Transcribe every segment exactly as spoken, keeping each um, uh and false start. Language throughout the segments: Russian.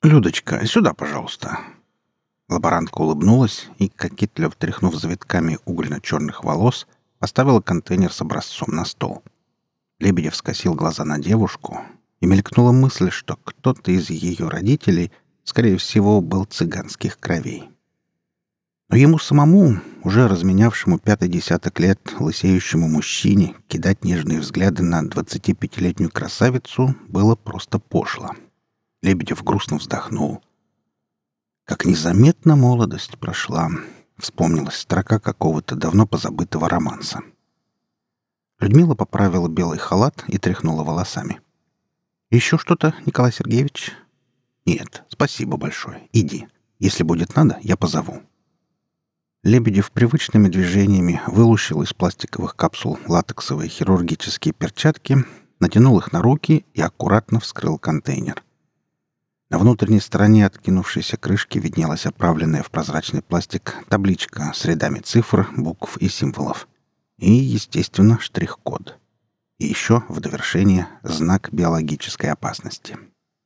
«Людочка, сюда, пожалуйста». Лаборантка улыбнулась и, кокетливо тряхнув завитками угольно-черных волос, поставила контейнер с образцом на стол. Лебедев скосил глаза на девушку, и мелькнула мысль, что кто-то из ее родителей, скорее всего, был цыганских кровей. Но ему самому, уже разменявшему пятый десяток лет лысеющему мужчине, кидать нежные взгляды на двадцатипятилетнюю красавицу было просто пошло. Лебедев грустно вздохнул. Как незаметно молодость прошла, вспомнилась строка какого-то давно позабытого романса. Людмила поправила белый халат и тряхнула волосами. «Еще что-то, Николай Сергеевич?» «Нет, спасибо большое. Иди. Если будет надо, я позову». Лебедев привычными движениями вылущил из пластиковых капсул латексовые хирургические перчатки, натянул их на руки и аккуратно вскрыл контейнер. На внутренней стороне откинувшейся крышки виднелась оправленная в прозрачный пластик табличка с рядами цифр, букв и символов. И, естественно, штрих-код. И еще, в довершение, знак биологической опасности.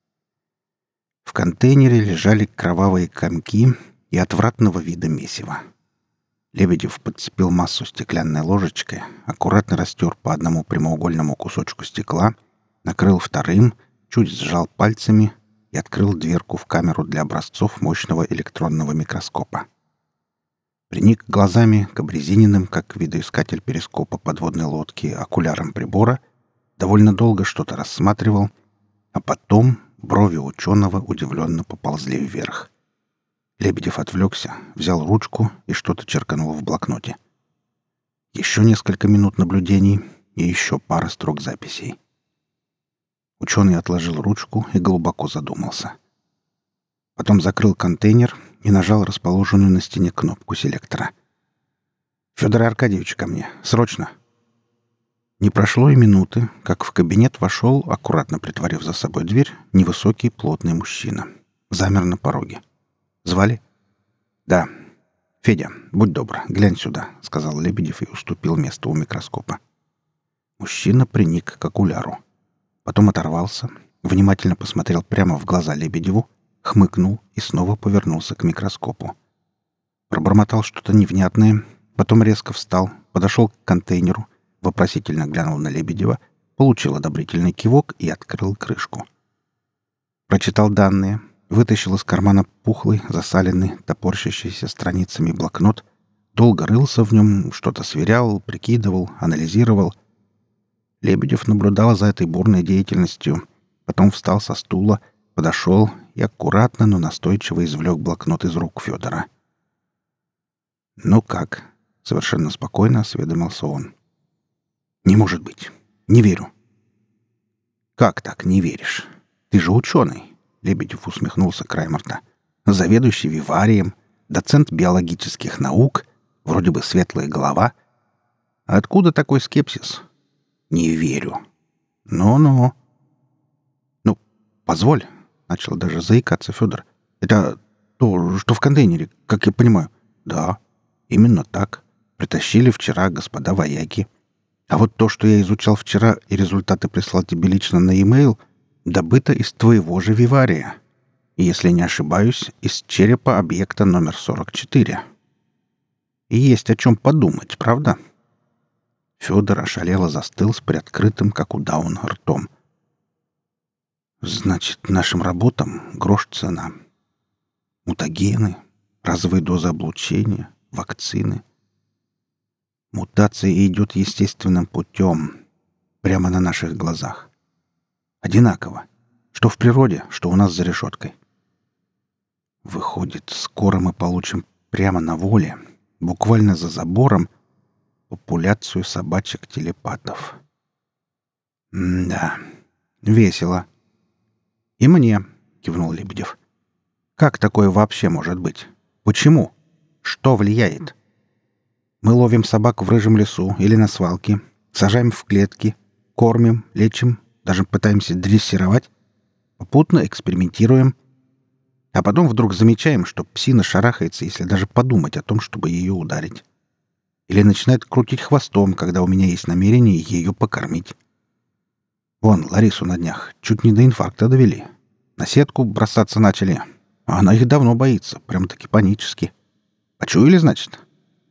В контейнере лежали кровавые комки и отвратного вида месива. Лебедев подцепил массу стеклянной ложечкой, аккуратно растер по одному прямоугольному кусочку стекла, накрыл вторым, чуть сжал пальцами и открыл дверку в камеру для образцов мощного электронного микроскопа. Приник глазами к обрезиненным, как видоискатель перископа подводной лодки, окулярам прибора, довольно долго что-то рассматривал, а потом брови ученого удивленно поползли вверх. Лебедев отвлекся, взял ручку и что-то черканул в блокноте. Еще несколько минут наблюдений и еще пара строк записей. Ученый отложил ручку и глубоко задумался. Потом закрыл контейнер и нажал расположенную на стене кнопку селектора. «Федор Аркадьевич, ко мне! Срочно!» Не прошло и минуты, как в кабинет вошел, аккуратно притворив за собой дверь, невысокий плотный мужчина. Замер на пороге. «Звали?» «Да. Федя, будь добр, глянь сюда», — сказал Лебедев и уступил место у микроскопа. Мужчина приник к окуляру. Потом оторвался, внимательно посмотрел прямо в глаза Лебедеву, хмыкнул и снова повернулся к микроскопу. Пробормотал что-то невнятное, потом резко встал, подошел к контейнеру, вопросительно глянул на Лебедева, получил одобрительный кивок и открыл крышку. Прочитал данные, вытащил из кармана пухлый, засаленный, топорщащийся страницами блокнот, долго рылся в нем, что-то сверял, прикидывал, анализировал. Лебедев наблюдал за этой бурной деятельностью, потом встал со стула, подошел и аккуратно, но настойчиво извлек блокнот из рук Федора. «Ну как?» — совершенно спокойно осведомился он. «Не может быть. Не верю». «Как так не веришь? Ты же ученый», — Лебедев усмехнулся краем рта. «Заведующий виварием, доцент биологических наук, вроде бы светлая голова. А откуда такой скепсис?» «Не верю». «Ну-ну». «Ну, позволь», — начал даже заикаться Федор. «Это то, что в контейнере, как я понимаю». «Да, именно так. Притащили вчера господа вояки. А вот то, что я изучал вчера и результаты прислал тебе лично на e-mail, добыто из твоего же вивария. И, если не ошибаюсь, из черепа объекта номер сорок четыре. И есть о чем подумать, правда?» Федор ошалело застыл с приоткрытым, как у Дауна, ртом. «Значит, нашим работам грош цена. Мутагены, разовые дозы облучения, вакцины. Мутация идет естественным путем, прямо на наших глазах. Одинаково. Что в природе, что у нас за решеткой. Выходит, скоро мы получим прямо на воле, буквально за забором, популяцию собачек-телепатов. М-да, весело. «И мне», — кивнул Лебедев. «Как такое вообще может быть? Почему? Что влияет? Мы ловим собак в рыжем лесу или на свалке, сажаем в клетки, кормим, лечим, даже пытаемся дрессировать, попутно экспериментируем, а потом вдруг замечаем, что псина шарахается, если даже подумать о том, чтобы ее ударить. Или начинает крутить хвостом, когда у меня есть намерение ее покормить. Вон, Ларису на днях чуть не до инфаркта довели. На сетку бросаться начали. А она их давно боится, прям-таки панически. Почуяли, значит?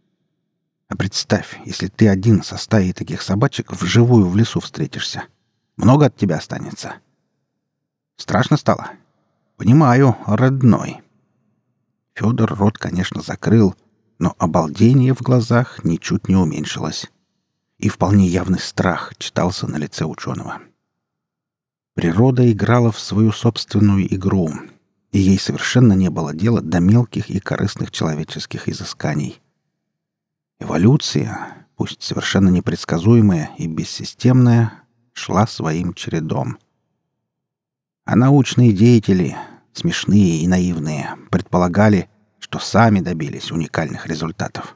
А представь, если ты один со стаей таких собачек вживую в лесу встретишься. Много от тебя останется. Страшно стало? Понимаю, родной. Федор рот, конечно, закрыл, но обалдение в глазах ничуть не уменьшилось. И вполне явный страх читался на лице ученого. Природа играла в свою собственную игру, и ей совершенно не было дела до мелких и корыстных человеческих изысканий. Эволюция, пусть совершенно непредсказуемая и бессистемная, шла своим чередом. А научные деятели, смешные и наивные, предполагали, что сами добились уникальных результатов.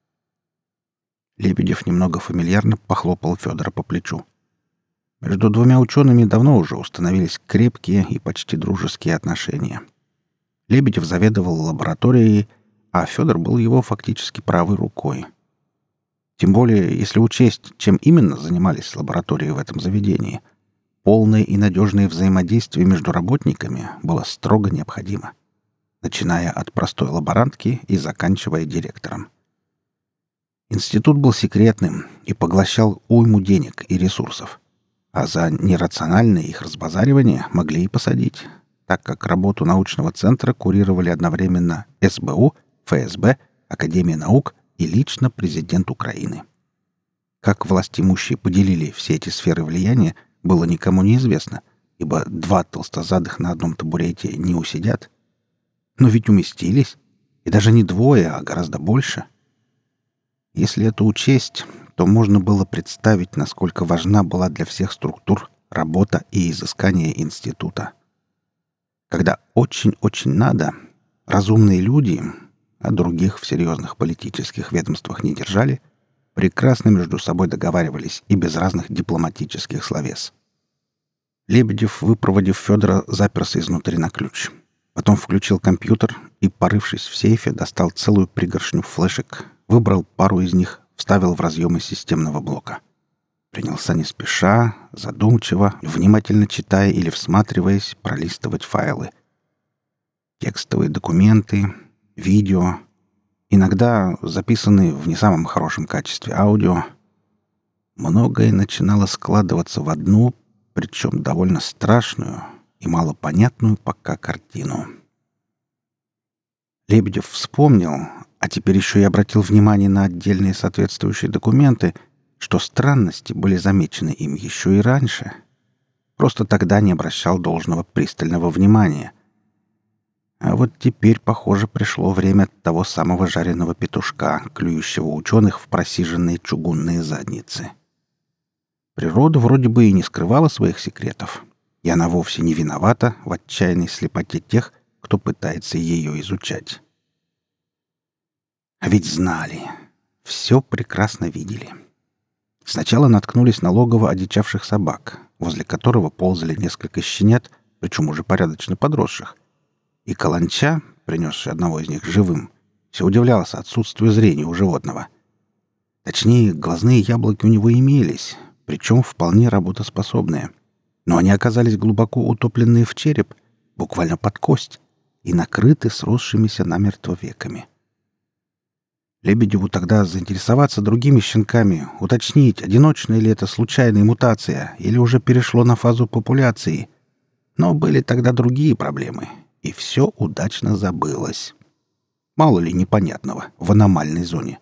Лебедев немного фамильярно похлопал Федора по плечу. Между двумя учеными давно уже установились крепкие и почти дружеские отношения. Лебедев заведовал лабораторией, а Федор был его фактически правой рукой. Тем более, если учесть, чем именно занимались лаборатории в этом заведении, полное и надежное взаимодействие между работниками было строго необходимо, начиная от простой лаборантки и заканчивая директором. Институт был секретным и поглощал уйму денег и ресурсов, а за нерациональное их разбазаривание могли и посадить, так как работу научного центра курировали одновременно эс бэ у, эф эс бэ, Академия наук и лично президент Украины. Как властимущие поделили все эти сферы влияния, было никому неизвестно, ибо два толстозадых на одном табурете не усидят. Но ведь уместились, и даже не двое, а гораздо больше. Если это учесть, то можно было представить, насколько важна была для всех структур работа и изыскание института. Когда очень-очень надо, разумные люди, а других в серьезных политических ведомствах не держали, прекрасно между собой договаривались и без разных дипломатических словес. Лебедев, выпроводив Федора, заперся изнутри на ключ. Потом включил компьютер и, порывшись в сейфе, достал целую пригоршню флешек, выбрал пару из них, вставил в разъемы системного блока. Принялся не спеша, задумчиво, внимательно читая или всматриваясь, пролистывать файлы. Текстовые документы, видео, иногда записанные в не самом хорошем качестве аудио. Многое начинало складываться в одну, причем довольно страшную и малопонятную пока картину. Лебедев вспомнил, а теперь еще и обратил внимание на отдельные соответствующие документы, что странности были замечены им еще и раньше. Просто тогда не обращал должного пристального внимания. А вот теперь, похоже, пришло время того самого жареного петушка, клюющего ученых в просиженные чугунные задницы. Природа вроде бы и не скрывала своих секретов, и она вовсе не виновата в отчаянной слепоте тех, кто пытается ее изучать. А ведь знали, все прекрасно видели. Сначала наткнулись на логово одичавших собак, возле которого ползали несколько щенят, причем уже порядочно подросших. И каланча, принесший одного из них живым, все удивлялся отсутствию зрения у животного. Точнее, глазные яблоки у него имелись, причем вполне работоспособные. Но они оказались глубоко утопленные в череп, буквально под кость, и накрыты сросшимися намертво веками. Лебедеву тогда заинтересоваться другими щенками, уточнить, одиночная ли это случайная мутация или уже перешло на фазу популяции. Но были тогда другие проблемы, и все удачно забылось. Мало ли непонятного в аномальной зоне.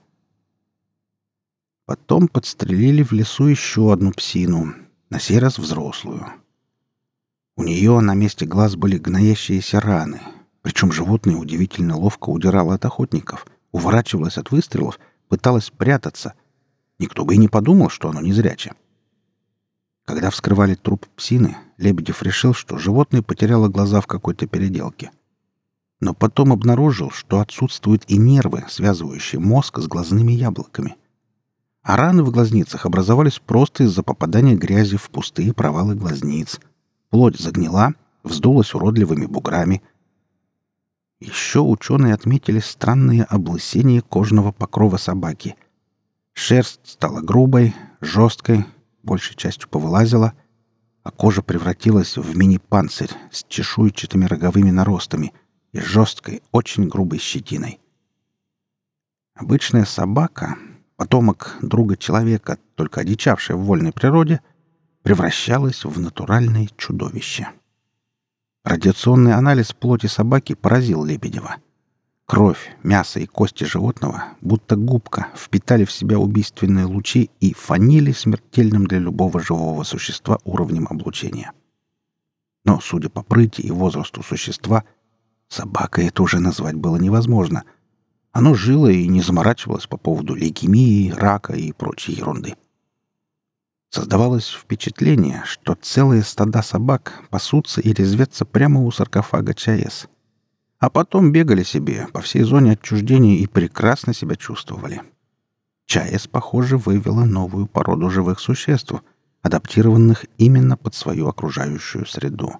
Потом подстрелили в лесу еще одну псину, на сей раз взрослую. У нее на месте глаз были гноящиеся раны, причем животное удивительно ловко удирало от охотников, уворачивалось от выстрелов, пыталось прятаться. Никто бы и не подумал, что оно незряче. Когда вскрывали труп псины, Лебедев решил, что животное потеряло глаза в какой-то переделке. Но потом обнаружил, что отсутствуют и нервы, связывающие мозг с глазными яблоками. А раны в глазницах образовались просто из-за попадания грязи в пустые провалы глазниц. Плоть загнила, вздулась уродливыми буграми. Еще ученые отметили странное облысение кожного покрова собаки. Шерсть стала грубой, жесткой, большей частью повылазила, а кожа превратилась в мини-панцирь с чешуйчатыми роговыми наростами и жесткой, очень грубой щетиной. Обычная собака, потомок друга человека, только одичавшая в вольной природе, превращалась в натуральное чудовище. Радиационный анализ плоти собаки поразил Лебедева. Кровь, мясо и кости животного, будто губка, впитали в себя убийственные лучи и фанили смертельным для любого живого существа уровнем облучения. Но, судя по прыти и возрасту существа, собакой это уже назвать было невозможно. Оно жило и не заморачивалось по поводу лейкемии, рака и прочей ерунды. Создавалось впечатление, что целые стада собак пасутся и резвятся прямо у саркофага ЧАЭС. А потом бегали себе по всей зоне отчуждения и прекрасно себя чувствовали. ЧАЭС, похоже, вывела новую породу живых существ, адаптированных именно под свою окружающую среду.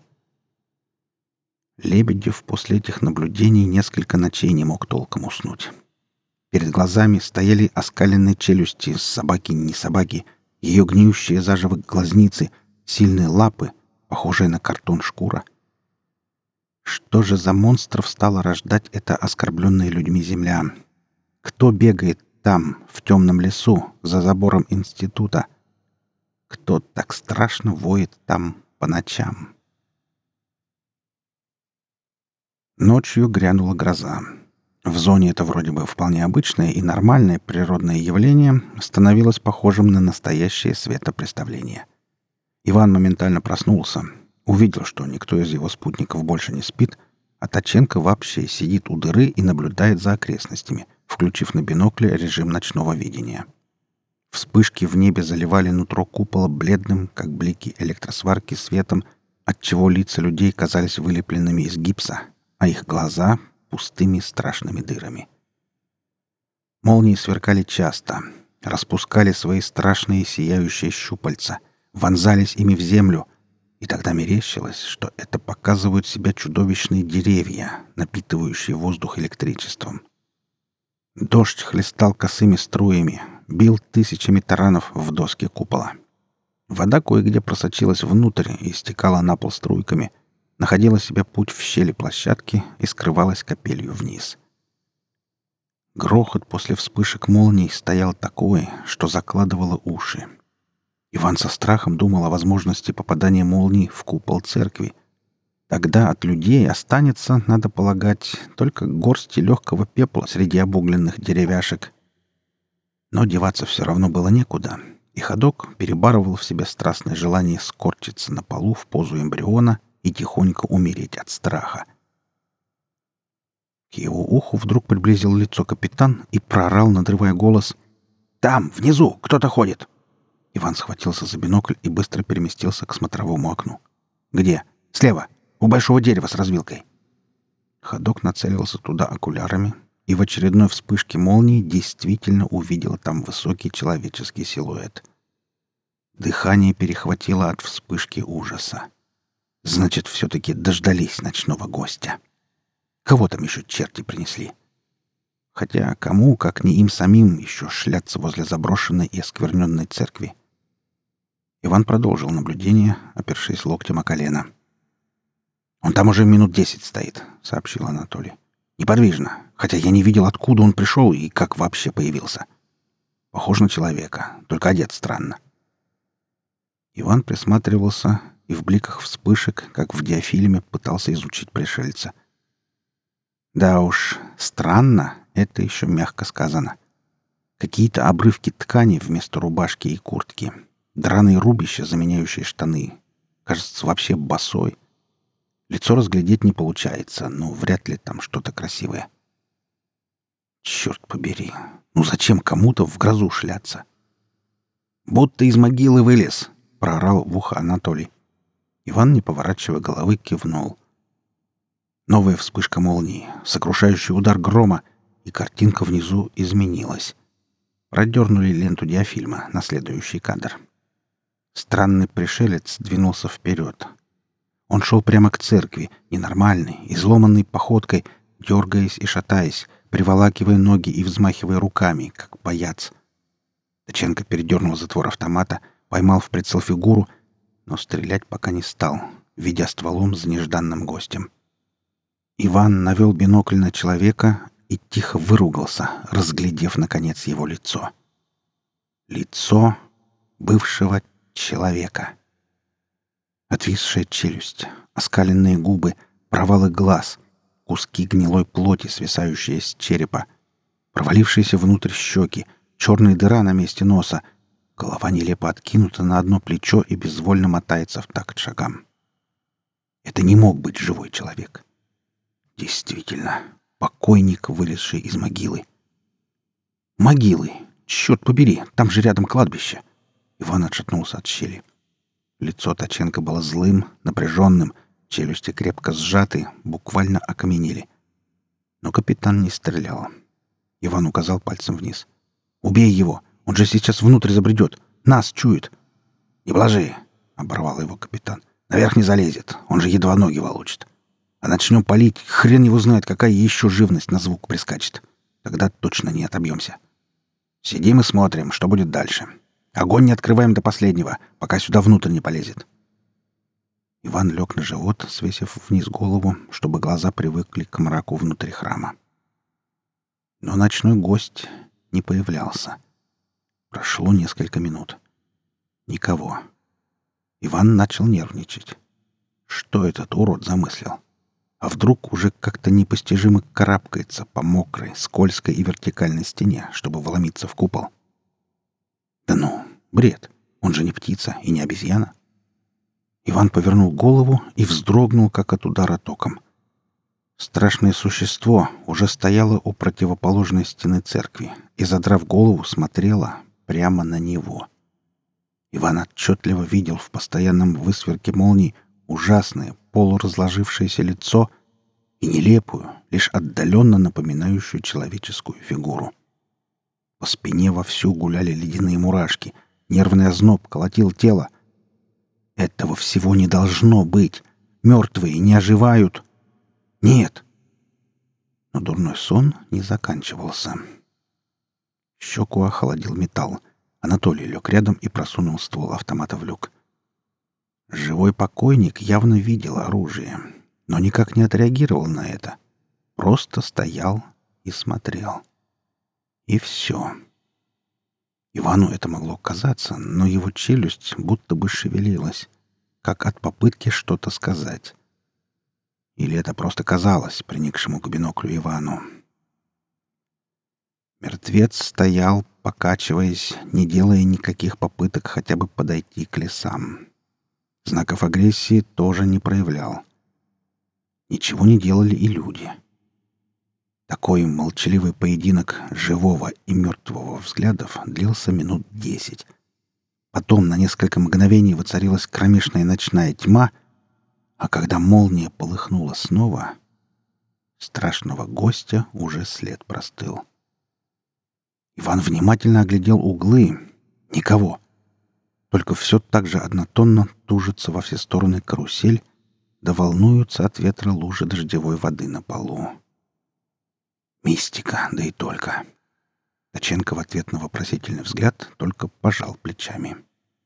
Лебедев после этих наблюдений несколько ночей не мог толком уснуть. Перед глазами стояли оскаленные челюсти собаки-не собаки, ее гниющие заживо глазницы, сильные лапы, похожие на картон шкура. Что же за монстров стала рождать эта оскорбленная людьми земля? Кто бегает там, в темном лесу, за забором института? Кто так страшно воет там по ночам? Ночью грянула гроза. В зоне это вроде бы вполне обычное и нормальное природное явление становилось похожим на настоящее светопреставление. Иван моментально проснулся, увидел, что никто из его спутников больше не спит, а Таченко вообще сидит у дыры и наблюдает за окрестностями, включив на бинокле режим ночного видения. Вспышки в небе заливали нутро купола бледным, как блики электросварки, светом, отчего лица людей казались вылепленными из гипса, а их глаза — пустыми страшными дырами. Молнии сверкали часто, распускали свои страшные сияющие щупальца, вонзались ими в землю, и тогда мерещилось, что это показывают себя чудовищные деревья, напитывающие воздух электричеством. Дождь хлестал косыми струями, бил тысячами таранов в доски купола. Вода кое-где просочилась внутрь и стекала на пол струйками, находила себе путь в щели площадки и скрывалась капелью вниз. Грохот после вспышек молний стоял такой, что закладывало уши. Иван со страхом думал о возможности попадания молний в купол церкви. Тогда от людей останется, надо полагать, только горсти легкого пепла среди обугленных деревяшек. Но деваться все равно было некуда, и ходок перебарывал в себе страстное желание скорчиться на полу в позу эмбриона и тихонько умереть от страха. К его уху вдруг приблизил лицо капитан и проорал, надрывая голос: «Там, внизу, кто-то ходит!» Иван схватился за бинокль и быстро переместился к смотровому окну. «Где?» «Слева, у большого дерева с развилкой». Ходок нацелился туда окулярами и в очередной вспышке молнии действительно увидел там высокий человеческий силуэт. Дыхание перехватило от вспышки ужаса. Значит, все-таки дождались ночного гостя. Кого там еще черти принесли? Хотя кому, как не им самим, еще шляться возле заброшенной и оскверненной церкви? Иван продолжил наблюдение, опершись локтем о колено. «Он там уже минут десять стоит», — сообщил Анатолий. «Неподвижно, хотя я не видел, откуда он пришел и как вообще появился. Похож на человека, только одет странно». Иван присматривался и в бликах вспышек, как в диафильме, пытался изучить пришельца. Да уж, странно, это еще мягко сказано. Какие-то обрывки ткани вместо рубашки и куртки, драные рубища, заменяющие штаны. Кажется, вообще босой. Лицо разглядеть не получается, но вряд ли там что-то красивое. Черт побери, ну зачем кому-то в грозу шляться? «Будто из могилы вылез», — проорал в ухо Анатолий. Иван, не поворачивая головы, кивнул. Новая вспышка молнии, сокрушающий удар грома, и картинка внизу изменилась. Продернули ленту диафильма на следующий кадр. Странный пришелец двинулся вперед. Он шел прямо к церкви, ненормальной, изломанной походкой, дергаясь и шатаясь, приволакивая ноги и взмахивая руками, как паяц. Таченко передернул затвор автомата, поймал в прицел фигуру, но стрелять пока не стал, ведя стволом за нежданным гостем. Иван навел бинокль на человека и тихо выругался, разглядев, наконец, его лицо. Лицо бывшего человека. Отвисшая челюсть, оскаленные губы, провалы глаз, куски гнилой плоти, свисающие с черепа, провалившиеся внутрь щеки, черная дыра на месте носа, голова нелепо откинута на одно плечо и безвольно мотается в такт шагам. Это не мог быть живой человек. Действительно, покойник, вылезший из могилы. Могилы! Черт побери, там же рядом кладбище. Иван отшатнулся от щели. Лицо Ткаченко было злым, напряженным, челюсти крепко сжаты, буквально окаменели. Но капитан не стрелял. Иван указал пальцем вниз. «Убей его! Он же сейчас внутрь забредет! Нас чует!» «Не блажи!» — оборвал его капитан. «Наверх не залезет, он же едва ноги волочит. А начнем палить, хрен его знает, какая еще живность на звук прискачет. Тогда точно не отобьемся. Сидим и смотрим, что будет дальше. Огонь не открываем до последнего, пока сюда внутрь не полезет». Иван лег на живот, свесив вниз голову, чтобы глаза привыкли к мраку внутри храма. Но ночной гость не появлялся. Прошло несколько минут. Никого. Иван начал нервничать. Что этот урод замыслил? А вдруг уже как-то непостижимо карабкается по мокрой, скользкой и вертикальной стене, чтобы вломиться в купол? Да ну, бред. Он же не птица и не обезьяна. Иван повернул голову и вздрогнул, как от удара током. Страшное существо уже стояло у противоположной стены церкви и, задрав голову, смотрело прямо на него. Иван отчетливо видел в постоянном высверке молний ужасное, полуразложившееся лицо и нелепую, лишь отдаленно напоминающую человеческую фигуру. По спине вовсю гуляли ледяные мурашки, нервный озноб колотил тело. Этого всего не должно быть. Мертвые не оживают. Нет. Но дурной сон не заканчивался. Щеку охладил металл. Анатолий лег рядом и просунул ствол автомата в люк. Живой покойник явно видел оружие, но никак не отреагировал на это. Просто стоял и смотрел. И все. Ивану это могло казаться, но его челюсть будто бы шевелилась, как от попытки что-то сказать. Или это просто казалось приникшему к биноклю Ивану. Мертвец стоял, покачиваясь, не делая никаких попыток хотя бы подойти к лесам. Знаков агрессии тоже не проявлял. Ничего не делали и люди. Такой молчаливый поединок живого и мертвого взглядов длился минут десять. Потом на несколько мгновений воцарилась кромешная ночная тьма, а когда молния полыхнула снова, страшного гостя уже след простыл. Иван внимательно оглядел углы. Никого. Только все так же однотонно тужится во все стороны карусель, да волнуются от ветра лужи дождевой воды на полу. Мистика, да и только. Ткаченко в ответ на вопросительный взгляд только пожал плечами.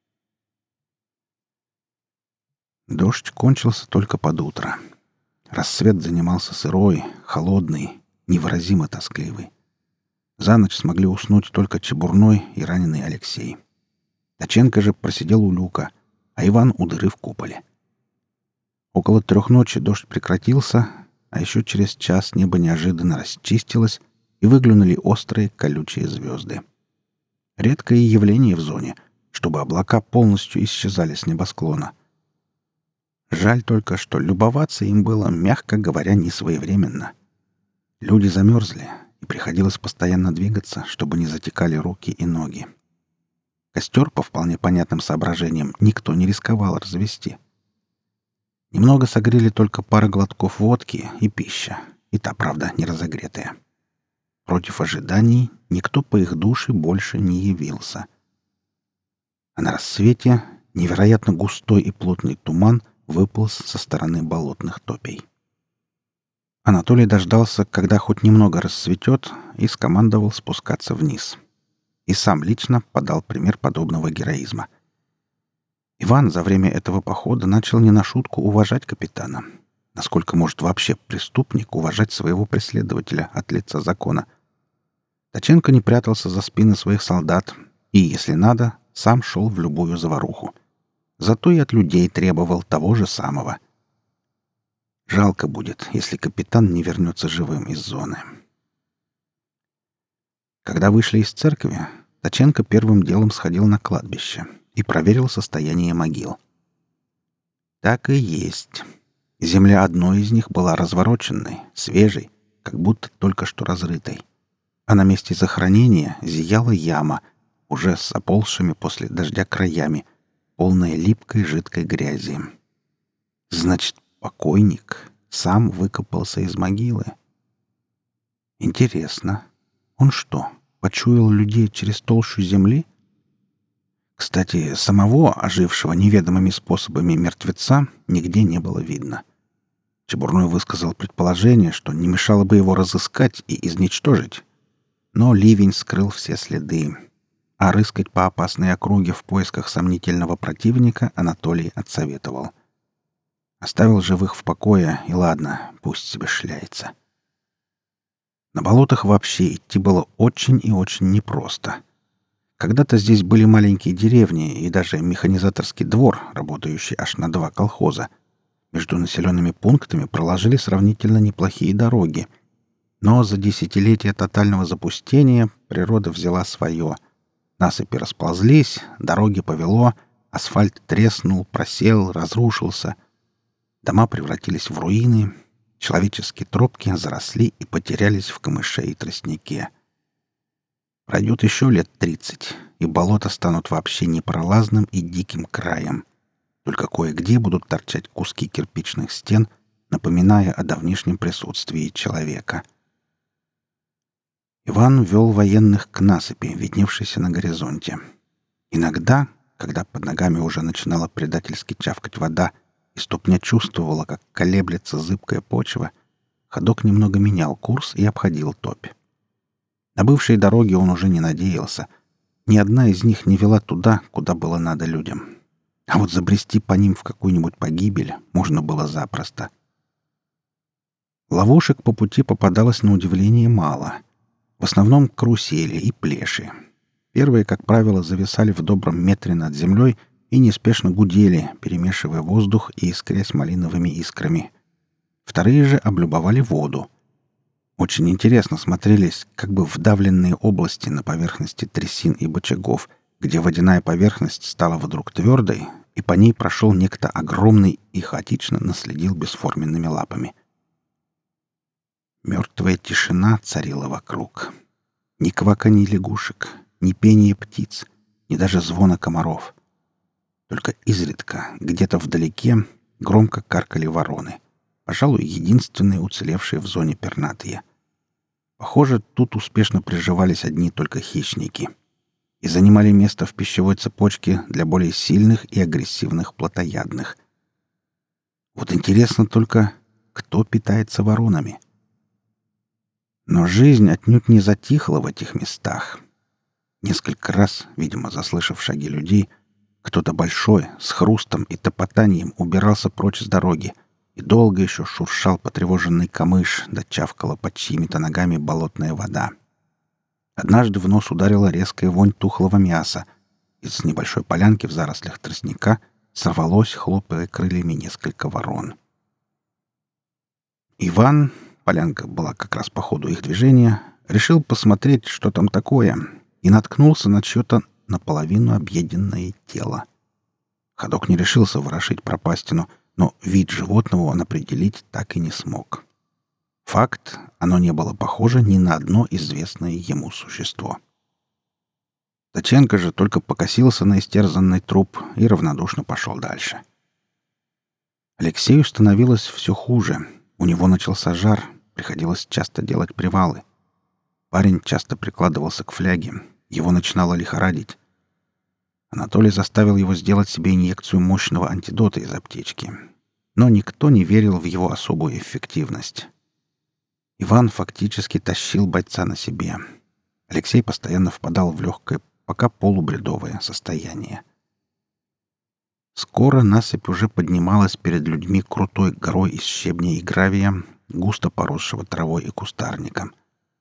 Дождь кончился только под утро. Рассвет занимался сырой, холодный, невыразимо тоскливый. За ночь смогли уснуть только Чебурной и раненый Алексей. Ткаченко же просидел у люка, а Иван у дыры в куполе. Около трех ночи дождь прекратился, а еще через час небо неожиданно расчистилось, и выглянули острые колючие звезды. Редкое явление в зоне, чтобы облака полностью исчезали с небосклона. Жаль только, что любоваться им было, мягко говоря, несвоевременно. Люди замерзли, и приходилось постоянно двигаться, чтобы не затекали руки и ноги. Костер, по вполне понятным соображениям, никто не рисковал развести. Немного согрели только пара глотков водки и пища, и та, правда, не разогретая. Против ожиданий никто по их душе больше не явился. А на рассвете невероятно густой и плотный туман выполз со стороны болотных топей. Анатолий дождался, когда хоть немного рассветет, и скомандовал спускаться вниз. И сам лично подал пример подобного героизма. Иван за время этого похода начал не на шутку уважать капитана. Насколько может вообще преступник уважать своего преследователя от лица закона? Таченко не прятался за спины своих солдат и, если надо, сам шел в любую заваруху. Зато и от людей требовал того же самого. Жалко будет, если капитан не вернется живым из зоны. Когда вышли из церкви, Таченко первым делом сходил на кладбище и проверил состояние могил. Так и есть. Земля одной из них была развороченной, свежей, как будто только что разрытой. А на месте захоронения зияла яма, уже с оползшими после дождя краями, полная липкой жидкой грязи. Значит, покойник сам выкопался из могилы. Интересно, он что, почуял людей через толщу земли? Кстати, самого ожившего неведомыми способами мертвеца нигде не было видно. Чебурной высказал предположение, что не мешало бы его разыскать и изничтожить. Но ливень скрыл все следы, а рыскать по опасной округе в поисках сомнительного противника Анатолий отсоветовал. Оставил живых в покое, и ладно, пусть себе шляется. На болотах вообще идти было очень и очень непросто. Когда-то здесь были маленькие деревни и даже механизаторский двор, работающий аж на два колхоза. Между населенными пунктами проложили сравнительно неплохие дороги. Но за десятилетия тотального запустения природа взяла свое. Насыпи расползлись, дороги повело, асфальт треснул, просел, разрушился. Дома превратились в руины, человеческие тропки заросли и потерялись в камыше и тростнике. Пройдет еще лет тридцать, и болота станут вообще непролазным и диким краем. Только кое-где будут торчать куски кирпичных стен, напоминая о давнишнем присутствии человека. Иван вел военных к насыпи, видневшейся на горизонте. Иногда, когда под ногами уже начинала предательски чавкать вода, и ступня чувствовала, как колеблется зыбкая почва, ходок немного менял курс и обходил топь. На бывшей дороге он уже не надеялся. Ни одна из них не вела туда, куда было надо людям. А вот забрести по ним в какую-нибудь погибель можно было запросто. Ловушек по пути попадалось на удивление мало. В основном карусели и плеши. Первые, как правило, зависали в добром метре над землей и неспешно гудели, перемешивая воздух и искрясь малиновыми искрами. Вторые же облюбовали воду. Очень интересно смотрелись как бы вдавленные области на поверхности трясин и бочагов, где водяная поверхность стала вдруг твердой, и по ней прошел некто огромный и хаотично наследил бесформенными лапами. Мертвая тишина царила вокруг. Ни кваканье лягушек, ни пение птиц, ни даже звона комаров. Только изредка, где-то вдалеке, громко каркали вороны. Пожалуй, единственные уцелевшие в зоне пернатые. Похоже, тут успешно приживались одни только хищники и занимали место в пищевой цепочке для более сильных и агрессивных плотоядных. Вот интересно только, кто питается воронами? Но жизнь отнюдь не затихла в этих местах. Несколько раз, видимо, заслышав шаги людей, кто-то большой, с хрустом и топотанием убирался прочь с дороги и долго еще шуршал потревоженный камыш, да чавкала под чьими-то ногами болотная вода. Однажды в нос ударила резкая вонь тухлого мяса. Из небольшой полянки в зарослях тростника сорвалось, хлопая крыльями, несколько ворон. Иван, полянка была как раз по ходу их движения, решил посмотреть, что там такое, и наткнулся на чье-то наполовину объеденное тело. Ходок не решился ворошить пропастину, но вид животного он определить так и не смог. Факт, оно не было похоже ни на одно известное ему существо. Таченко же только покосился на истерзанный труп и равнодушно пошел дальше. Алексею становилось все хуже. У него начался жар, приходилось часто делать привалы. Парень часто прикладывался к фляге, его начинало лихорадить. Анатолий заставил его сделать себе инъекцию мощного антидота из аптечки. Но никто не верил в его особую эффективность. Иван фактически тащил бойца на себе. Алексей постоянно впадал в легкое, пока полубредовое состояние. Скоро насыпь уже поднималась перед людьми крутой горой из щебня и гравия, густо поросшего травой и кустарником.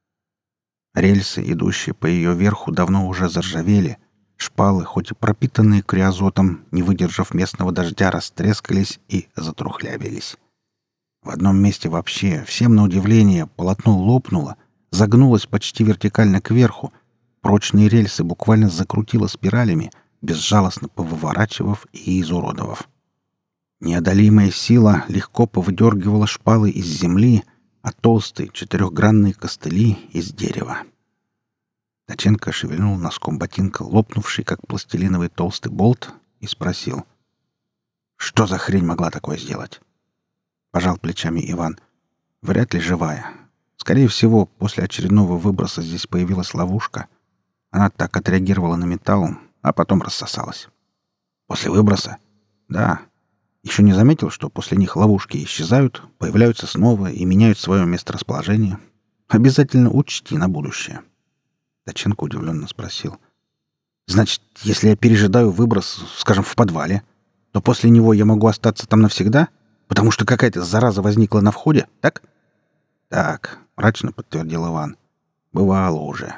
Рельсы, идущие по ее верху, давно уже заржавели. Шпалы, хоть и пропитанные криозотом, не выдержав местного дождя, растрескались и затрухлявились. В одном месте вообще, всем на удивление, полотно лопнуло, загнулось почти вертикально кверху, прочные рельсы буквально закрутило спиралями, безжалостно повыворачивав и изуродовав. Неодолимая сила легко повыдергивала шпалы из земли, а толстые четырехгранные костыли — из дерева. Таченко шевельнул носком ботинка, лопнувший, как пластилиновый толстый болт, и спросил: «Что за хрень могла такое сделать?» Пожал плечами Иван. «Вряд ли живая. Скорее всего, после очередного выброса здесь появилась ловушка. Она так отреагировала на металл, а потом рассосалась». «После выброса?» «Да. Еще не заметил, что после них ловушки исчезают, появляются снова и меняют свое месторасположение? Обязательно учти на будущее». Таченко удивленно спросил: «Значит, если я пережидаю выброс, скажем, в подвале, то после него я могу остаться там навсегда, потому что какая-то зараза возникла на входе, так?» «Так», — мрачно подтвердил Иван. «Бывало уже».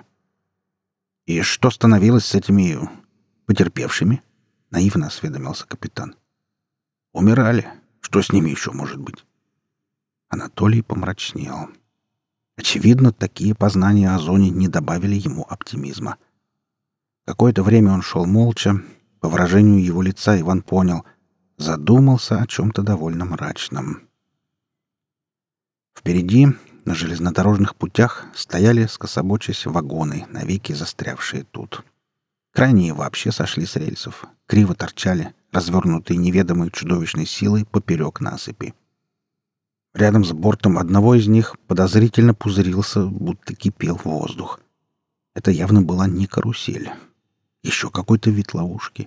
«И что становилось с этими потерпевшими?» — наивно осведомился капитан. «Умирали. Что с ними еще может быть?» Анатолий помрачнел. Очевидно, такие познания о зоне не добавили ему оптимизма. Какое-то время он шел молча. По выражению его лица Иван понял — задумался о чем-то довольно мрачном. Впереди, на железнодорожных путях, стояли, скособочась, вагоны, навеки застрявшие тут. Крайние вообще сошли с рельсов, криво торчали, развернутые неведомой чудовищной силой поперек насыпи. Рядом с бортом одного из них подозрительно пузырился, будто кипел воздух. Это явно была не карусель. Еще какой-то вид ловушки.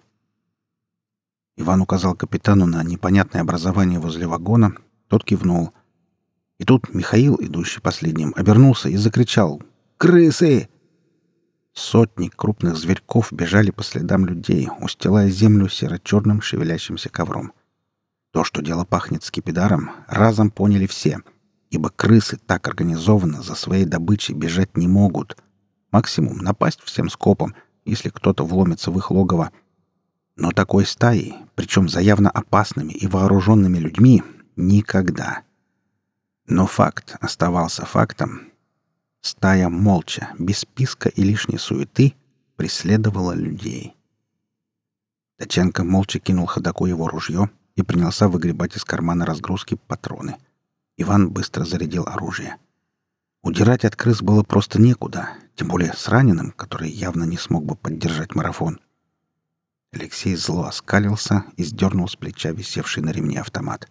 Иван указал капитану на непонятное образование возле вагона, тот кивнул. И тут Михаил, идущий последним, обернулся и закричал: «Крысы!» Сотни крупных зверьков бежали по следам людей, устилая землю серо-черным шевелящимся ковром. То, что дело пахнет скипидаром, разом поняли все, ибо крысы так организованно за своей добычей бежать не могут. Максимум напасть всем скопом, если кто-то вломится в их логово. Но такой стаей, причем за явно опасными и вооруженными людьми, никогда. Но факт оставался фактом. Стая молча, без списка и лишней суеты, преследовала людей. Таченко молча кинул ходоку его ружье и принялся выгребать из кармана разгрузки патроны. Иван быстро зарядил оружие. Удирать от крыс было просто некуда, тем более с раненым, который явно не смог бы поддержать марафон. Алексей зло оскалился и сдернул с плеча висевший на ремне автомат.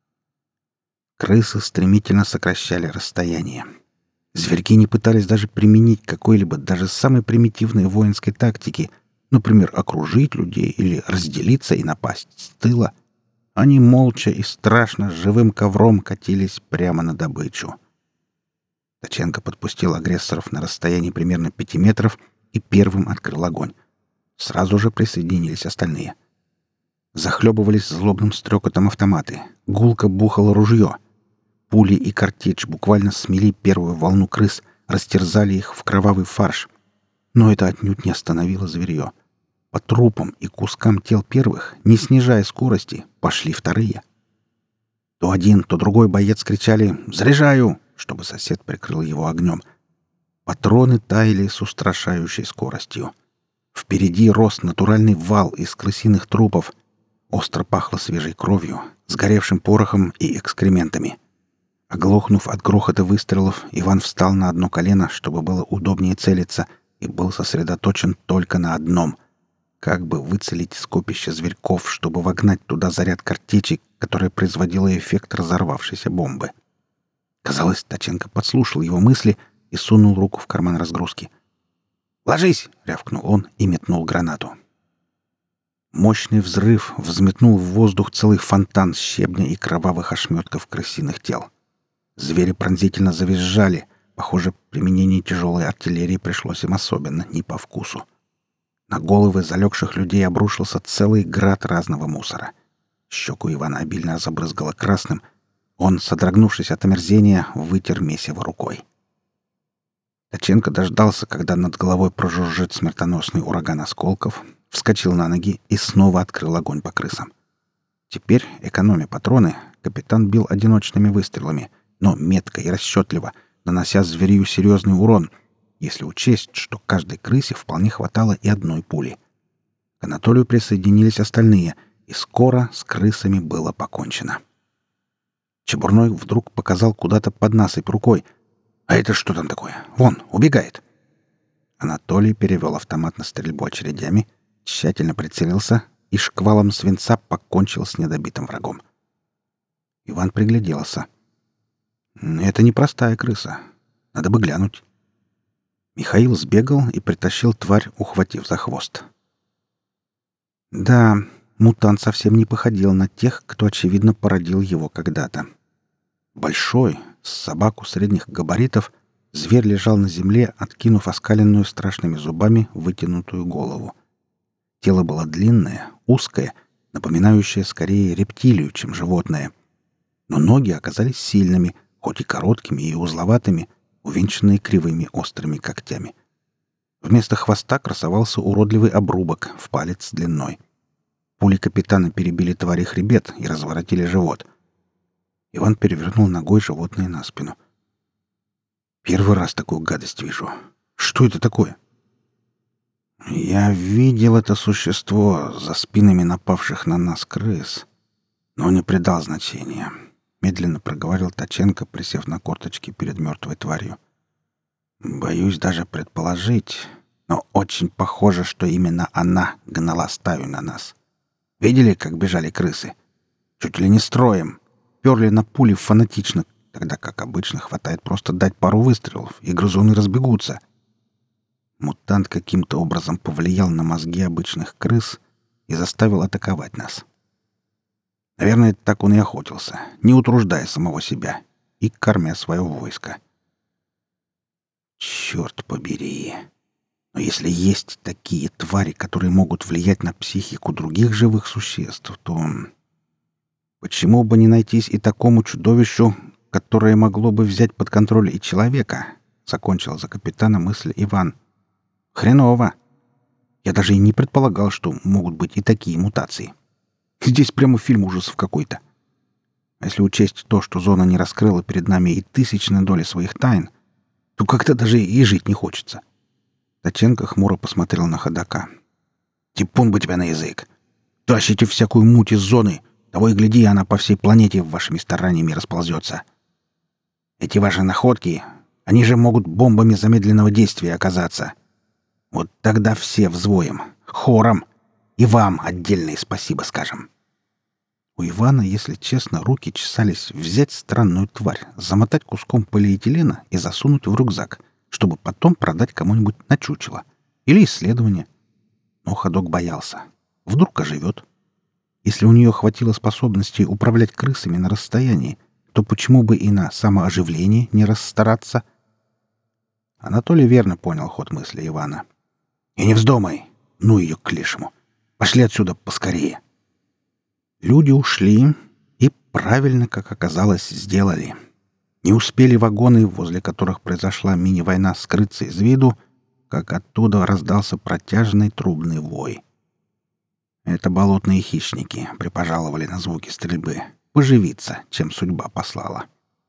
Крысы стремительно сокращали расстояние. Зверьки не пытались даже применить какой-либо, даже самой примитивной воинской тактики, например, окружить людей или разделиться и напасть с тыла. Они молча и страшно живым ковром катились прямо на добычу. Таченко подпустил агрессоров на расстоянии примерно пяти метров и первым открыл огонь. Сразу же присоединились остальные. Захлебывались злобным стрекотом автоматы. Гулко бухало ружье. Пули и картечь буквально смели первую волну крыс, растерзали их в кровавый фарш. Но это отнюдь не остановило зверье. По трупам и кускам тел первых, не снижая скорости, пошли вторые. То один, то другой боец кричали «Заряжаю!», чтобы сосед прикрыл его огнем. Патроны таяли с устрашающей скоростью. Впереди рос натуральный вал из крысиных трупов. Остро пахло свежей кровью, сгоревшим порохом и экскрементами. Оглохнув от грохота выстрелов, Иван встал на одно колено, чтобы было удобнее целиться, и был сосредоточен только на одном — как бы выцелить скопище зверьков, чтобы вогнать туда заряд картечи, которая производила эффект разорвавшейся бомбы. Казалось, Таченко подслушал его мысли и сунул руку в карман разгрузки. «Ложись!» — рявкнул он и метнул гранату. Мощный взрыв взметнул в воздух целый фонтан щебня и кровавых ошметков крысиных тел. Звери пронзительно завизжали. Похоже, применение тяжелой артиллерии пришлось им особенно не по вкусу. На головы залегших людей обрушился целый град разного мусора. Щеку Ивана обильно забрызгало красным. Он, содрогнувшись от омерзения, вытер месиво рукой. Ткаченко дождался, когда над головой прожужжит смертоносный ураган осколков, вскочил на ноги и снова открыл огонь по крысам. Теперь, экономя патроны, капитан бил одиночными выстрелами, но метко и расчетливо, нанося зверю серьезный урон, если учесть, что каждой крысе вполне хватало и одной пули. К Анатолию присоединились остальные, и скоро с крысами было покончено. Чебурной вдруг показал куда-то под насыпь рукой. «А это что там такое? Вон, убегает!» Анатолий перевел автомат на стрельбу очередями, тщательно прицелился и шквалом свинца покончил с недобитым врагом. Иван пригляделся. «Это не простая крыса. Надо бы глянуть». Михаил сбегал и притащил тварь, ухватив за хвост. Да, мутант совсем не походил на тех, кто, очевидно, породил его когда-то. Большой, с собаку средних габаритов, зверь лежал на земле, откинув оскаленную страшными зубами вытянутую голову. Тело было длинное, узкое, напоминающее скорее рептилию, чем животное. Но ноги оказались сильными, хоть и короткими и узловатыми, увенчанные кривыми острыми когтями. Вместо хвоста красовался уродливый обрубок в палец длиной. Пули капитана перебили твари хребет и разворотили живот. Иван перевернул ногой животное на спину. «Первый раз такую гадость вижу. Что это такое?» «Я видел это существо за спинами напавших на нас крыс, но не придал значения», — медленно проговорил Ткаченко, присев на корточки перед мертвой тварью. «Боюсь даже предположить, но очень похоже, что именно она гнала стаю на нас. Видели, как бежали крысы? Чуть ли не строем. Перли на пули фанатично, тогда как обычно хватает просто дать пару выстрелов, и грызуны разбегутся. Мутант каким-то образом повлиял на мозги обычных крыс и заставил атаковать нас. Наверное, так он и охотился, не утруждая самого себя и кормя свое войско. Черт побери! Но если есть такие твари, которые могут влиять на психику других живых существ, то почему бы не найтись и такому чудовищу, которое могло бы взять под контроль и человека? Закончил за капитана мысль Иван. Хреново. Я даже и не предполагал, что могут быть и такие мутации. Здесь прямо фильм ужасов какой-то. А если учесть то, что зона не раскрыла перед нами и тысячной доли своих тайн, то как-то даже и жить не хочется. Ткаченко хмуро посмотрел на ходока. «Типун бы тебя на язык! Тащите всякую муть из зоны! Того и гляди, она по всей планете вашими стараниями расползется. Эти ваши находки, они же могут бомбами замедленного действия оказаться. Вот тогда все взвоем, хором, и вам отдельное спасибо скажем». У Ивана, если честно, руки чесались взять странную тварь, замотать куском полиэтилена и засунуть в рюкзак, чтобы потом продать кому-нибудь на чучело или исследование. Но ходок боялся. Вдруг оживет. Если у нее хватило способностей управлять крысами на расстоянии, то почему бы и на самооживление не расстараться? Анатолий верно понял ход мысли Ивана. «И не вздумай! Ну ее к лешему! Пошли отсюда поскорее!» Люди ушли и правильно, как оказалось, сделали. Не успели вагоны, возле которых произошла мини-война, скрыться из виду, как оттуда раздался протяжный трубный вой. Это болотные хищники припожаловали на звуки стрельбы. Поживиться, чем судьба послала.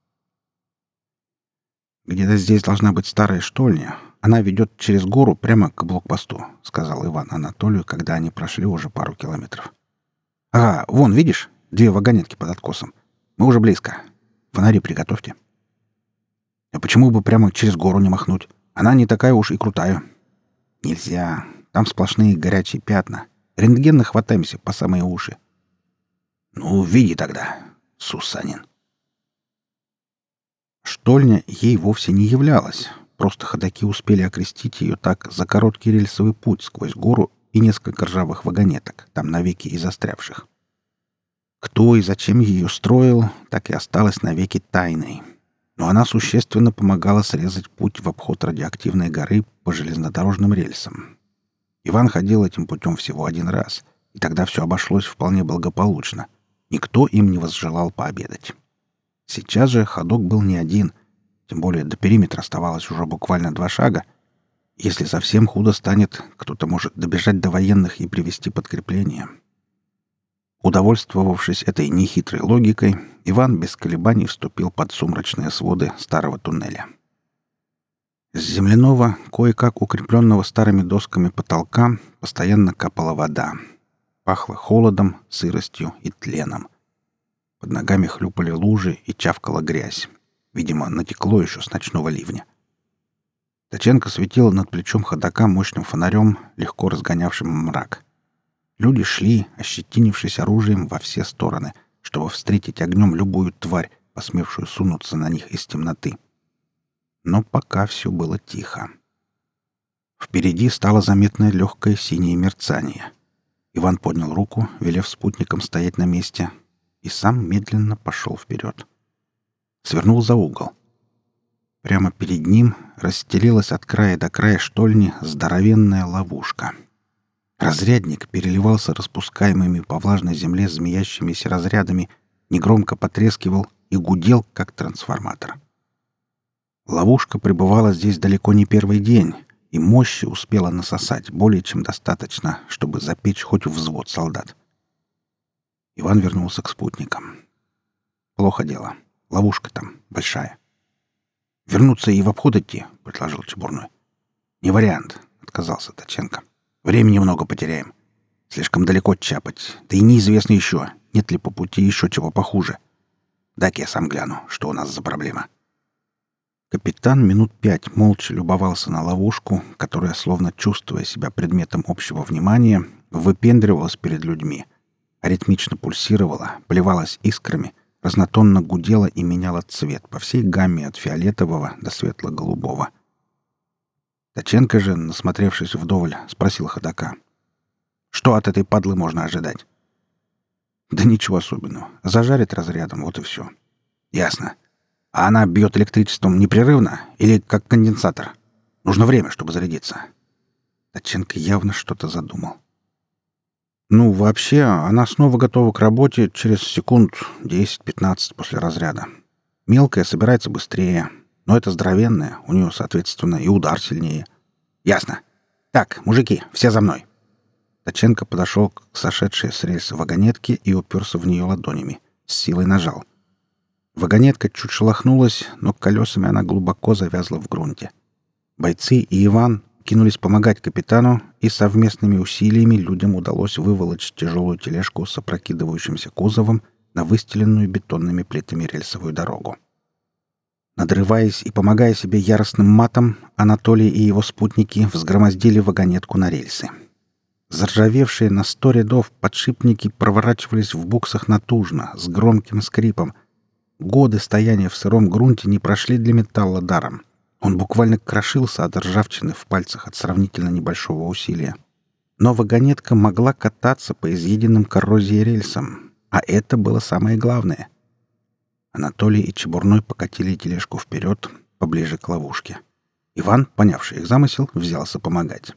«Где-то здесь должна быть старая штольня. Она ведет через гору прямо к блокпосту», — сказал Иван Анатолию, когда они прошли уже пару километров. «Ага, вон, видишь? Две вагонетки под откосом. Мы уже близко. Фонари приготовьте». «А почему бы прямо через гору не махнуть? Она не такая уж и крутая». «Нельзя. Там сплошные горячие пятна. Рентген хватаемся по самые уши». «Ну, види тогда, Сусанин». Штольня ей вовсе не являлась. Просто ходаки успели окрестить ее так за короткий рельсовый путь сквозь гору и несколько ржавых вагонеток, там навеки и застрявших. Кто и зачем ее строил, так и осталось навеки тайной. Но она существенно помогала срезать путь в обход радиоактивной горы по железнодорожным рельсам. Иван ходил этим путем всего один раз, и тогда все обошлось вполне благополучно. Никто им не возжелал пообедать. Сейчас же ходок был не один, тем более до периметра оставалось уже буквально два шага. Если совсем худо станет, кто-то может добежать до военных и привести подкрепление. Удовольствовавшись этой нехитрой логикой, Иван без колебаний вступил под сумрачные своды старого туннеля. С земляного, кое-как укрепленного старыми досками потолка, постоянно капала вода. Пахло холодом, сыростью и тленом. Под ногами хлюпали лужи и чавкала грязь. Видимо, натекло еще с ночного ливня. Таченко светила над плечом ходока мощным фонарем, легко разгонявшим мрак. Люди шли, ощетинившись оружием во все стороны, чтобы встретить огнем любую тварь, посмевшую сунуться на них из темноты. Но пока все было тихо. Впереди стало заметное легкое синее мерцание. Иван поднял руку, велев спутникам стоять на месте, и сам медленно пошел вперед. Свернул за угол. Прямо перед ним расстелилась от края до края штольни здоровенная ловушка. Разрядник переливался распускаемыми по влажной земле змеящимися разрядами, негромко потрескивал и гудел, как трансформатор. Ловушка пребывала здесь далеко не первый день, и мощи успела насосать более чем достаточно, чтобы запечь хоть взвод солдат. Иван вернулся к спутникам. Плохо дело. Ловушка там большая. «Вернуться и в обход идти», — предложил Чебурной. «Не вариант», — отказался Таченко. «Времени много потеряем. Слишком далеко чапать. Да и неизвестно еще, нет ли по пути еще чего похуже. Дай-ка я сам гляну, что у нас за проблема». Капитан минут пять молча любовался на ловушку, которая, словно чувствуя себя предметом общего внимания, выпендривалась перед людьми, аритмично пульсировала, плевалась искрами, разнотонно гудела и меняла цвет по всей гамме от фиолетового до светло-голубого. Таченко же, насмотревшись вдоволь, спросил ходока: «Что от этой падлы можно ожидать?» «Да ничего особенного. Зажарит разрядом, вот и все». «Ясно. А она бьет электричеством непрерывно или как конденсатор? Нужно время, чтобы зарядиться». Таченко явно что-то задумал. «Ну, вообще, она снова готова к работе через секунд десять-пятнадцать после разряда. Мелкая собирается быстрее, но это здоровенная, у нее, соответственно, и удар сильнее». «Ясно. Так, мужики, все за мной». Таченко подошел к сошедшей с рельса вагонетке и уперся в нее ладонями. С силой нажал. Вагонетка чуть шелохнулась, но колесами она глубоко завязла в грунте. Бойцы и Иван кинулись помогать капитану, и совместными усилиями людям удалось выволочь тяжелую тележку с опрокидывающимся кузовом на выстеленную бетонными плитами рельсовую дорогу. Надрываясь и помогая себе яростным матом, Анатолий и его спутники взгромоздили вагонетку на рельсы. Заржавевшие на сто рядов подшипники проворачивались в буксах натужно, с громким скрипом. Годы стояния в сыром грунте не прошли для металла даром. Он буквально крошился от ржавчины в пальцах от сравнительно небольшого усилия. Но вагонетка могла кататься по изъеденным коррозией рельсам, а это было самое главное. Анатолий и Чебурной покатили тележку вперед, поближе к ловушке. Иван, понявший их замысел, взялся помогать.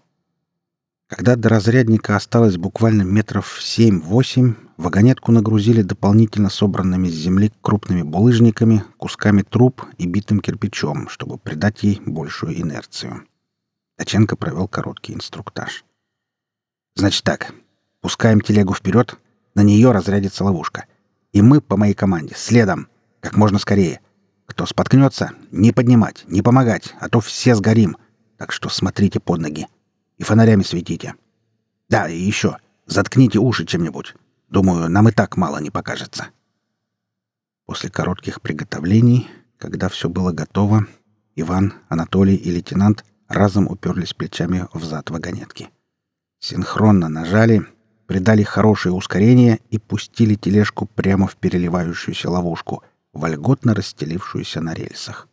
Когда до разрядника осталось буквально метров семь-восемь, вагонетку нагрузили дополнительно собранными с земли крупными булыжниками, кусками труб и битым кирпичом, чтобы придать ей большую инерцию. Таченко провел короткий инструктаж. «Значит так, пускаем телегу вперед, на нее разрядится ловушка. И мы по моей команде, следом, как можно скорее. Кто споткнется, не поднимать, не помогать, а то все сгорим. Так что смотрите под ноги. И фонарями светите. Да, и еще, заткните уши чем-нибудь. Думаю, нам и так мало не покажется». После коротких приготовлений, когда все было готово, Иван, Анатолий и лейтенант разом уперлись плечами в зад вагонетки. Синхронно нажали, придали хорошее ускорение и пустили тележку прямо в переливающуюся ловушку, вольготно расстелившуюся на рельсах.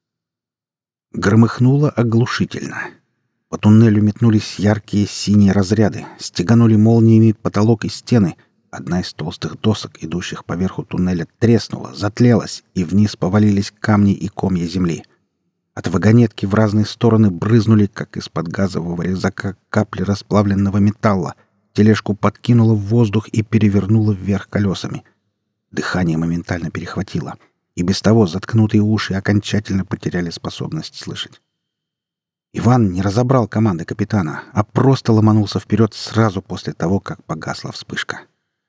Громыхнуло оглушительно. По туннелю метнулись яркие синие разряды, стеганули молниями потолок и стены. Одна из толстых досок, идущих по верху туннеля, треснула, затлелась, и вниз повалились камни и комья земли. От вагонетки в разные стороны брызнули, как из-под газового резака, капли расплавленного металла. Тележку подкинуло в воздух и перевернуло вверх колесами. Дыхание моментально перехватило, и без того заткнутые уши окончательно потеряли способность слышать. Иван не разобрал команды капитана, а просто ломанулся вперед сразу после того, как погасла вспышка.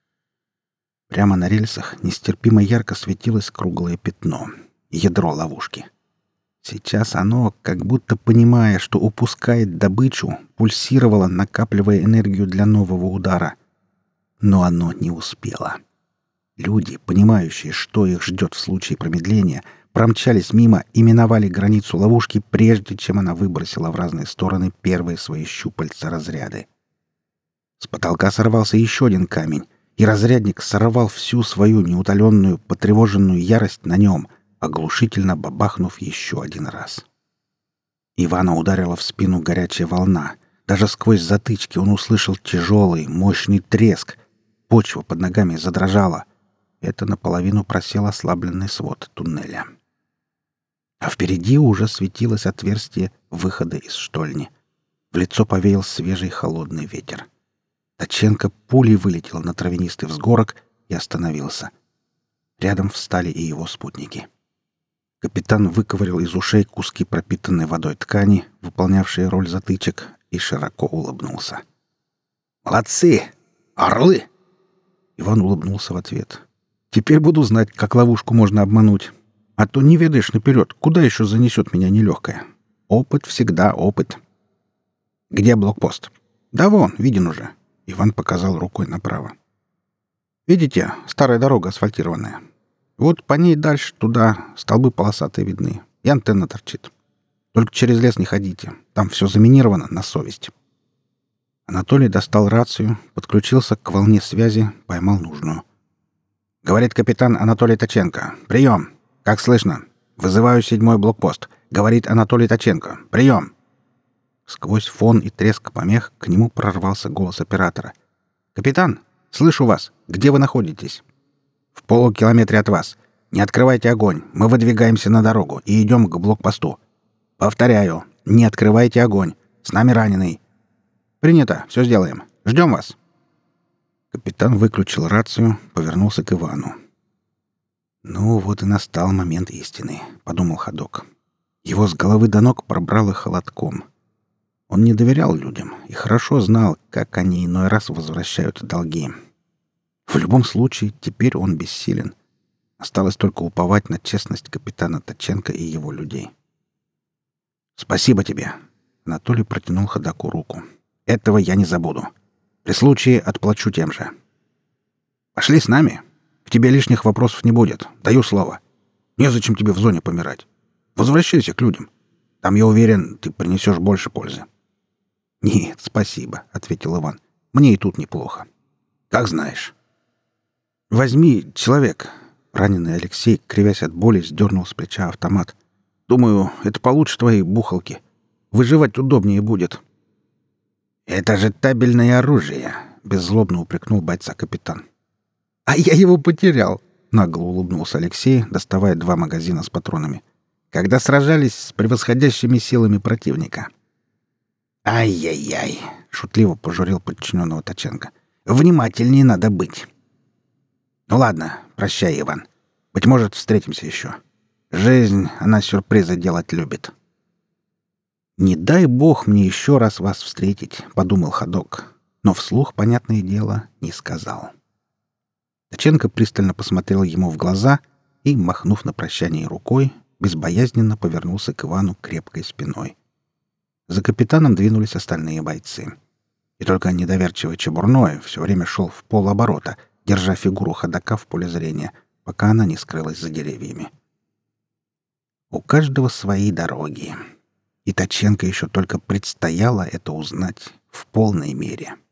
Прямо на рельсах нестерпимо ярко светилось круглое пятно — ядро ловушки. Сейчас оно, как будто понимая, что упускает добычу, пульсировало, накапливая энергию для нового удара. Но оно не успело. Люди, понимающие, что их ждет в случае промедления, промчались мимо и миновали границу ловушки, прежде чем она выбросила в разные стороны первые свои щупальца-разряды. С потолка сорвался еще один камень, и разрядник сорвал всю свою неутоленную, потревоженную ярость на нем, оглушительно бабахнув еще один раз. Ивана ударила в спину горячая волна. Даже сквозь затычки он услышал тяжелый, мощный треск. Почва под ногами задрожала. Это наполовину просел ослабленный свод туннеля. А впереди уже светилось отверстие выхода из штольни. В лицо повеял свежий холодный ветер. Таченко пулей вылетел на травянистый взгорок и остановился. Рядом встали и его спутники. Капитан выковырял из ушей куски пропитанной водой ткани, выполнявшие роль затычек, и широко улыбнулся. «Молодцы! Орлы!» Иван улыбнулся в ответ. «Теперь буду знать, как ловушку можно обмануть. А то не ведаешь наперед, куда еще занесет меня нелегкое. Опыт всегда опыт». «Где блокпост?» «Да вон, виден уже». Иван показал рукой направо. «Видите, старая дорога асфальтированная. Вот по ней дальше туда столбы полосатые видны, и антенна торчит. Только через лес не ходите, там все заминировано на совесть». Анатолий достал рацию, подключился к волне связи, поймал нужную. «Говорит капитан Анатолий Таченко. Прием! Как слышно? Вызываю седьмой блокпост. Говорит Анатолий Таченко. Прием!» Сквозь фон и треск помех к нему прорвался голос оператора. «Капитан, слышу вас. Где вы находитесь?» «В полукилометре от вас. Не открывайте огонь. Мы выдвигаемся на дорогу и идем к блокпосту. Повторяю, не открывайте огонь. С нами раненый». «Принято. Все сделаем. Ждем вас». Капитан выключил рацию, повернулся к Ивану. «Ну, вот и настал момент истины», — подумал ходок. Его с головы до ног пробрало холодком. Он не доверял людям и хорошо знал, как они иной раз возвращают долги. В любом случае, теперь он бессилен. Осталось только уповать на честность капитана Таченко и его людей. «Спасибо тебе!» — Анатолий протянул ходоку руку. «Этого я не забуду. При случае отплачу тем же. Пошли с нами. К тебе лишних вопросов не будет. Даю слово. Незачем тебе в зоне помирать. Возвращайся к людям. Там, я уверен, ты принесешь больше пользы». «Нет, спасибо», — ответил Иван. «Мне и тут неплохо». «Как знаешь». «Возьми, человек». Раненый Алексей, кривясь от боли, сдернул с плеча автомат. «Думаю, это получше твоей бухалки. Выживать удобнее будет». «Это же табельное оружие», — беззлобно упрекнул бойца капитан. «А я его потерял», — нагло улыбнулся Алексей, доставая два магазина с патронами. «Когда сражались с превосходящими силами противника». «Ай-яй-яй!» — шутливо пожурил подчиненного Таченко. «Внимательнее надо быть». «Ну ладно, прощай, Иван. Быть может, встретимся еще. Жизнь, она сюрпризы делать любит». «Не дай бог мне еще раз вас встретить», — подумал ходок, но вслух, понятное дело, не сказал. Таченко пристально посмотрел ему в глаза и, махнув на прощание рукой, безбоязненно повернулся к Ивану крепкой спиной. За капитаном двинулись остальные бойцы. И только недоверчивый Чебурной все время шел в полоборота, держа фигуру ходока в поле зрения, пока она не скрылась за деревьями. У каждого свои дороги. И Таченко еще только предстояло это узнать в полной мере.